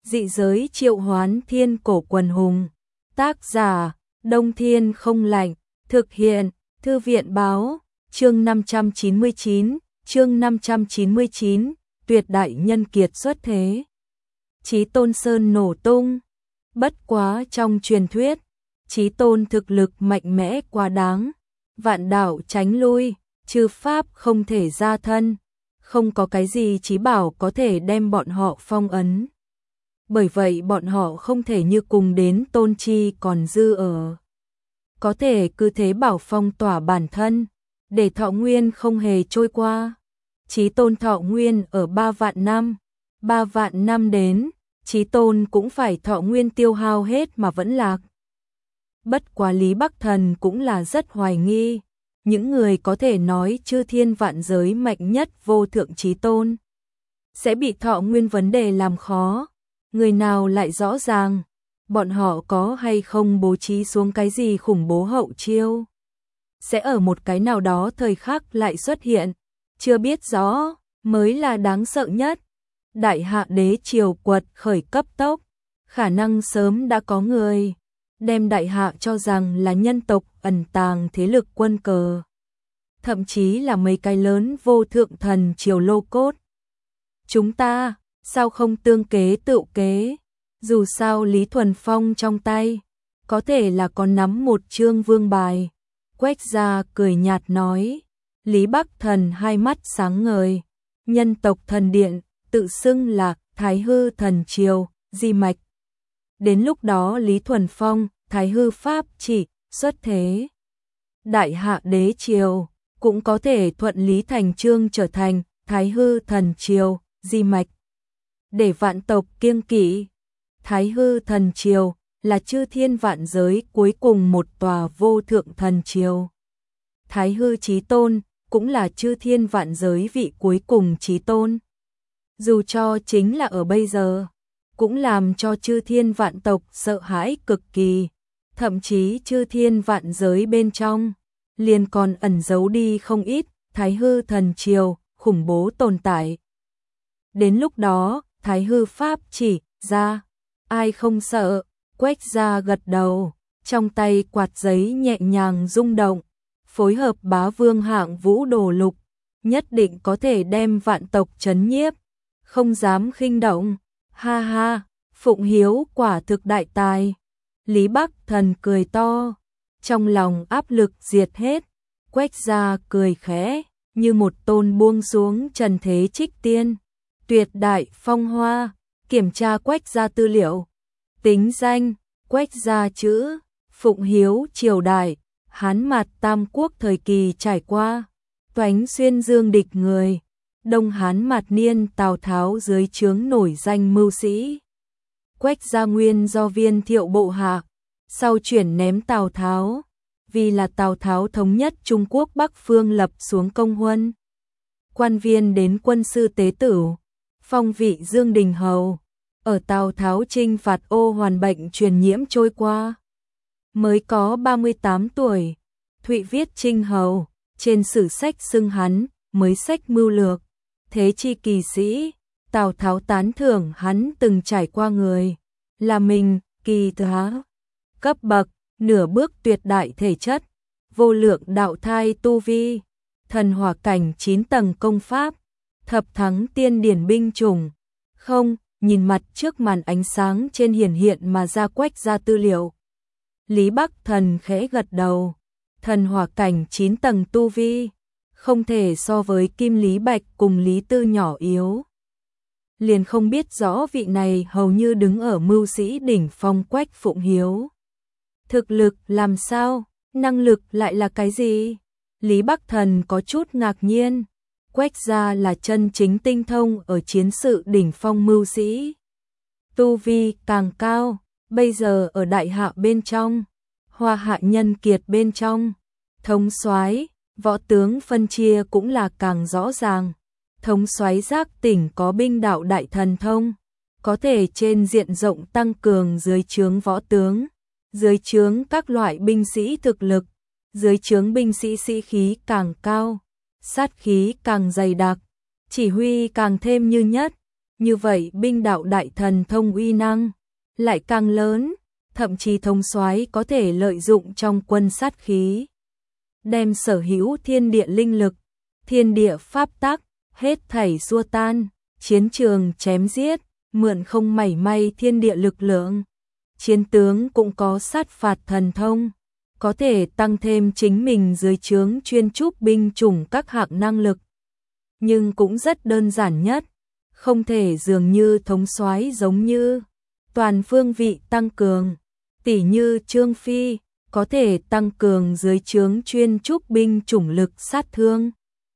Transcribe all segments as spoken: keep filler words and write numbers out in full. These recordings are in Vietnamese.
Dị giới triệu hoán thiên cổ quần hùng. Tác giả, Đông Thiên không lạnh. Thực hiện, Thư viện báo. Chương năm trăm chín mươi chín, chương năm trăm chín mươi chín, tuyệt đại nhân kiệt xuất thế. Chí Tôn Sơn nổ tung. Bất quá trong truyền thuyết, Chí Tôn thực lực mạnh mẽ quá đáng. Vạn đạo tránh lui, chư pháp không thể ra thân. Không có cái gì chí bảo có thể đem bọn họ phong ấn. Bởi vậy bọn họ không thể như cùng đến tôn chi còn dư ở. Có thể cứ thế bảo phong tỏa bản thân, để thọ nguyên không hề trôi qua. Chí Tôn thọ nguyên ở ba vạn năm, ba vạn năm đến, Chí Tôn cũng phải thọ nguyên tiêu hao hết mà vẫn lạc. Bất quá Lý Bắc Thần cũng là rất hoài nghi, những người có thể nói chư thiên vạn giới mạnh nhất vô thượng Chí Tôn sẽ bị thọ nguyên vấn đề làm khó. Người nào lại rõ ràng, bọn họ có hay không bố trí xuống cái gì khủng bố hậu chiêu. Sẽ ở một cái nào đó thời khắc lại xuất hiện, chưa biết rõ, mới là đáng sợ nhất. Đại hạ đế triều quật khởi cấp tốc, khả năng sớm đã có người đem đại hạ cho rằng là nhân tộc ẩn tàng thế lực quân cờ. Thậm chí là mấy cái lớn vô thượng thần triều lô cốt. Chúng ta, sao không tương kế tự kế? Dù sao Lý Thuần Phong trong tay, có thể là có nắm một chương vương bài. Quách gia cười nhạt nói. Lý Bắc Thần hai mắt sáng ngời. Nhân tộc thần điện, tự xưng là Thái Hư thần triều, di mạch. Đến lúc đó Lý Thuần Phong, Thái Hư pháp chỉ, xuất thế. Đại hạ đế triều, cũng có thể thuận lý thành chương trở thành Thái Hư thần triều, di mạch. Để vạn tộc kiêng kỵ, Thái Hư thần triều là chư thiên vạn giới cuối cùng một tòa vô thượng thần triều. Thái Hư Chí Tôn cũng là chư thiên vạn giới vị cuối cùng Chí Tôn. Dù cho chính là ở bây giờ, cũng làm cho chư thiên vạn tộc sợ hãi cực kỳ, thậm chí chư thiên vạn giới bên trong liền còn ẩn giấu đi không ít Thái Hư thần triều khủng bố tồn tại. Đến lúc đó, Thái Hư pháp chỉ ra, ai không sợ? Quách gia gật đầu, trong tay quạt giấy nhẹ nhàng rung động, phối hợp bá vương hạng vũ đồ lục, nhất định có thể đem vạn tộc trấn nhiếp, không dám khinh động. Ha ha, Phụng Hiếu quả thực đại tài. Lý Bắc Thần cười to, trong lòng áp lực diệt hết. Quách gia cười khẽ, như một tôn buông xuống trần thế trích tiên. Tuyệt đại phong hoa, kiểm tra Quách gia tư liệu. Tính danh, Quách gia chữ, Phụng Hiếu triều đại, Hán Mạt Tam Quốc thời kỳ trải qua. Toánh xuyên dương địch người, Đông Hán Mạt niên Tào Tháo dưới trướng nổi danh mưu sĩ. Quách gia nguyên do Viên Thiệu bộ hạ, sau chuyển ném Tào Tháo, vì là Tào Tháo thống nhất Trung Quốc Bắc phương lập xuống công huân. Quan viên đến quân sư tế tử, phong vị Dương Đình Hầu, ở Tào Tháo chinh phạt ô hoàn bệnh truyền nhiễm trôi qua. Mới có ba mươi tám tuổi, Thụy viết Trinh Hầu, trên sử sách xưng hắn, mới sách mưu lược, thế chi kỳ sĩ. Tào Tháo tán thưởng hắn từng trải qua người, là mình, kỳ thá, cấp bậc, nửa bước tuyệt đại thể chất, vô lượng đạo thai tu vi, thần hỏa cảnh chín tầng công pháp, thập thắng tiên điển binh chủng. Không, nhìn mặt trước màn ánh sáng trên hiển hiện mà ra Quách gia tư liệu. Lý Bắc Thần khẽ gật đầu, thần hỏa cảnh chín tầng tu vi, không thể so với Kim Lý Bạch cùng Lý Tư nhỏ yếu. Liền không biết rõ vị này hầu như đứng ở mưu sĩ đỉnh phong Quách Phụng Hiếu. Thực lực làm sao, năng lực lại là cái gì? Lý Bắc Thần có chút ngạc nhiên. Quách gia là chân chính tinh thông ở chiến sự đỉnh phong mưu sĩ. Tu vi càng cao, bây giờ ở đại hạ bên trong, hoa hạ nhân kiệt bên trong, thống soái, võ tướng phân chia cũng là càng rõ ràng. Thống soái giác tỉnh có binh đạo đại thần thông, có thể trên diện rộng tăng cường dưới trướng võ tướng, dưới trướng các loại binh sĩ thực lực, dưới trướng binh sĩ sĩ khí càng cao, sát khí càng dày đặc, chỉ huy càng thêm như nhất. Như vậy binh đạo đại thần thông uy năng lại càng lớn, thậm chí thống soái có thể lợi dụng trong quân sát khí, đem sở hữu thiên địa linh lực, thiên địa pháp tắc, hết thảy xua tan, chiến trường chém giết, mượn không mảy may thiên địa lực lượng. Chiến tướng cũng có sát phạt thần thông, có thể tăng thêm chính mình dưới trướng chuyên trúc binh chủng các hạng năng lực. Nhưng cũng rất đơn giản nhất, không thể dường như thống soái giống như toàn phương vị tăng cường, tỉ như Trương Phi, có thể tăng cường dưới trướng chuyên trúc binh chủng lực sát thương.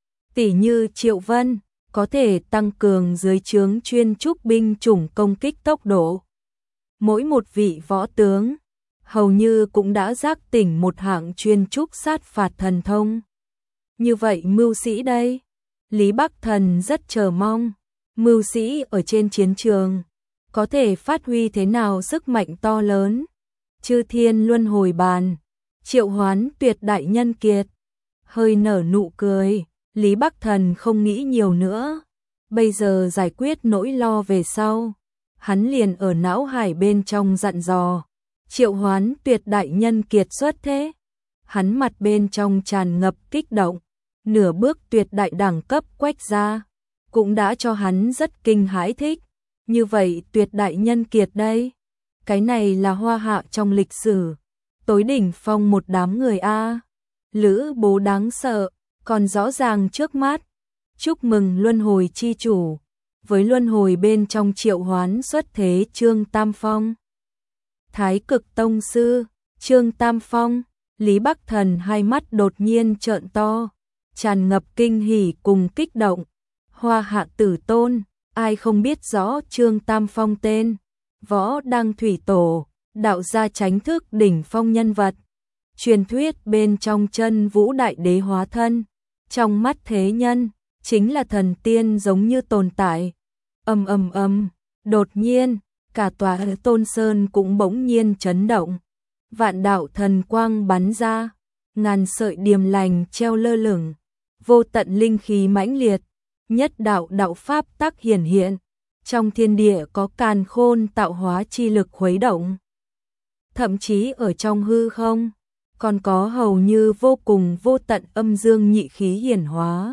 Tỉ như Triệu Vân, có thể tăng cường dưới trướng chuyên trúc binh chủng công kích tốc độ. Mỗi một vị võ tướng, hầu như cũng đã giác tỉnh một hạng chuyên trúc sát phạt thần thông. Như vậy mưu sĩ đây, Lý Bắc Thần rất chờ mong, mưu sĩ ở trên chiến trường, có thể phát huy thế nào sức mạnh to lớn. Chư thiên luân hồi bàn, triệu hoán tuyệt đại nhân kiệt, hơi nở nụ cười, Lý Bắc Thần không nghĩ nhiều nữa, bây giờ giải quyết nỗi lo về sau. Hắn liền ở não hải bên trong dặn dò, triệu hoán tuyệt đại nhân kiệt xuất thế. Hắn mặt bên trong tràn ngập kích động, nửa bước tuyệt đại đẳng cấp quách ra, cũng đã cho hắn rất kinh hãi thích. Như vậy tuyệt đại nhân kiệt đây, cái này là hoa hạ trong lịch sử, tối đỉnh phong một đám người a. Lữ Bố đáng sợ, còn rõ ràng trước mắt. Chúc mừng luân hồi chi chủ, với luân hồi bên trong triệu hoán xuất thế Trương Tam Phong. Thái Cực Tông sư, Trương Tam Phong, Lý Bắc Thần hai mắt đột nhiên trợn to, tràn ngập kinh hỉ cùng kích động. Hoa hạ tử tôn, ai không biết rõ Trương Tam Phong tên, võ đăng thủy tổ, đạo gia chánh thức đỉnh phong nhân vật. Truyền thuyết bên trong chân vũ đại đế hóa thân, trong mắt thế nhân, chính là thần tiên giống như tồn tại. Ầm ầm ầm, đột nhiên, cả tòa Tôn Sơn cũng bỗng nhiên chấn động. Vạn đạo thần quang bắn ra, ngàn sợi điềm lành treo lơ lửng, vô tận linh khí mãnh liệt, nhất đạo đạo pháp tắc hiển hiện, trong thiên địa có càn khôn tạo hóa chi lực khuấy động. Thậm chí ở trong hư không, còn có hầu như vô cùng vô tận âm dương nhị khí hiển hóa.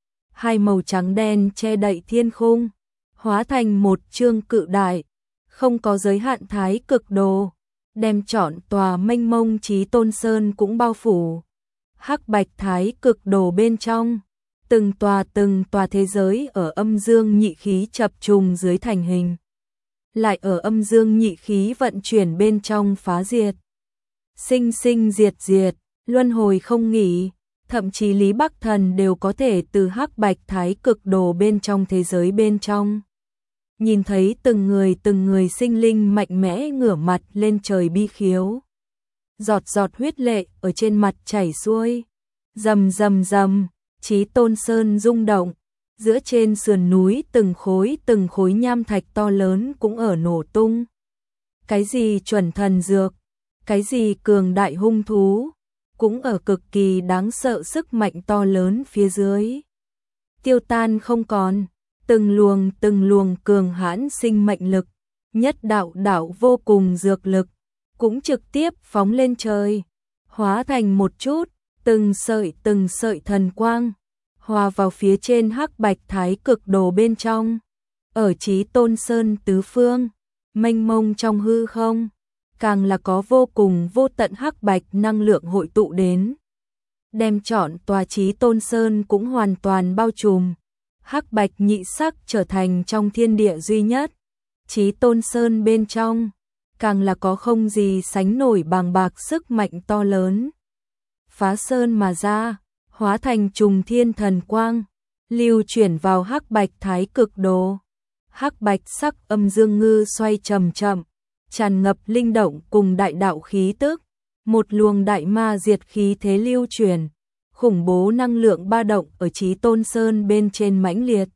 Hai màu trắng đen che đậy thiên khung, hóa thành một chương cự đại, không có giới hạn thái cực đồ, đem trọn tòa mênh mông Chí Tôn Sơn cũng bao phủ. Hắc bạch thái cực đồ bên trong, từng tòa từng tòa thế giới ở âm dương nhị khí chập trùng dưới thành hình, lại ở âm dương nhị khí vận chuyển bên trong phá diệt. Sinh sinh diệt diệt, luân hồi không nghỉ, thậm chí Lý Bắc Thần đều có thể từ hắc bạch thái cực đồ bên trong thế giới bên trong nhìn thấy từng người từng người sinh linh mạnh mẽ ngửa mặt lên trời bi khiếu. Giọt giọt huyết lệ ở trên mặt chảy xuôi, rầm rầm rầm, Chí Tôn Sơn rung động, giữa trên sườn núi từng khối từng khối nham thạch to lớn cũng ở nổ tung. Cái gì chuẩn thần dược, cái gì cường đại hung thú, cũng ở cực kỳ đáng sợ sức mạnh to lớn phía dưới tiêu tan không còn. Từng luồng từng luồng cường hãn sinh mệnh lực, nhất đạo đạo vô cùng dược lực, cũng trực tiếp phóng lên trời, hóa thành một chút, từng sợi từng sợi thần quang, hòa vào phía trên hắc bạch thái cực đồ bên trong. Ở Chí Tôn Sơn tứ phương, mênh mông trong hư không, càng là có vô cùng vô tận hắc bạch năng lượng hội tụ đến, đem trọn tòa Chí Tôn Sơn cũng hoàn toàn bao trùm. Hắc bạch nhị sắc trở thành trong thiên địa duy nhất. Chí Tôn Sơn bên trong, càng là có không gì sánh nổi bàng bạc sức mạnh to lớn. Phá sơn mà ra, hóa thành trùng thiên thần quang, lưu chuyển vào hắc bạch thái cực đồ. Hắc bạch sắc âm dương ngư xoay chậm chậm, tràn ngập linh động cùng đại đạo khí tức, một luồng đại ma diệt khí thế lưu chuyển. Khủng bố năng lượng ba động ở Chí Tôn Sơn bên trên mãnh liệt.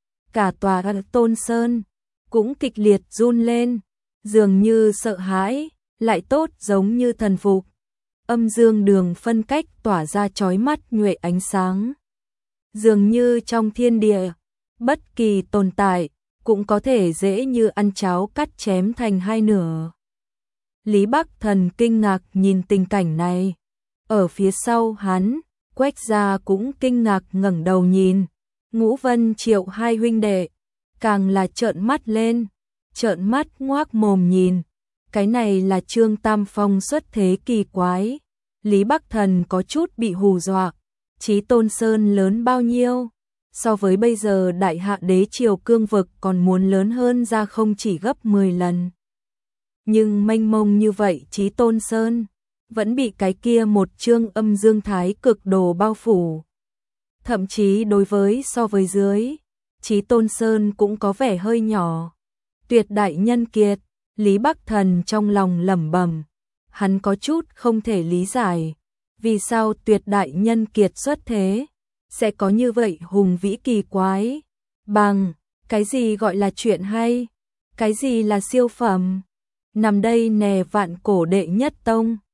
Cả tòa Tôn Sơn cũng kịch liệt run lên, dường như sợ hãi, lại tốt giống như thần phục. Âm dương đường phân cách tỏa ra chói mắt nhuệ ánh sáng. Dường như trong thiên địa, bất kỳ tồn tại cũng có thể dễ như ăn cháo cắt chém thành hai nửa. Lý Bắc Thần kinh ngạc nhìn tình cảnh này. Ở phía sau hắn, Quách gia cũng kinh ngạc ngẩng đầu nhìn. Ngũ Vân Triệu hai huynh đệ, càng là trợn mắt lên, trợn mắt ngoác mồm nhìn. Cái này là Trương Tam Phong xuất thế kỳ quái. Lý Bắc Thần có chút bị hù dọa. Chí Tôn Sơn lớn bao nhiêu? So với bây giờ Đại Hạ Đế Triều cương vực còn muốn lớn hơn ra không chỉ gấp mười lần. Nhưng mênh mông như vậy Chí Tôn Sơn vẫn bị cái kia một chương âm dương thái cực đồ bao phủ. Thậm chí đối với so với dưới, Chí Tôn Sơn cũng có vẻ hơi nhỏ. Tuyệt đại nhân kiệt, Lý Bắc Thần trong lòng lẩm bẩm, hắn có chút không thể lý giải, vì sao tuyệt đại nhân kiệt xuất thế sẽ có như vậy hùng vĩ kỳ quái. Bằng, cái gì gọi là chuyện hay? Cái gì là siêu phẩm? Nằm đây nè vạn cổ đệ nhất tông.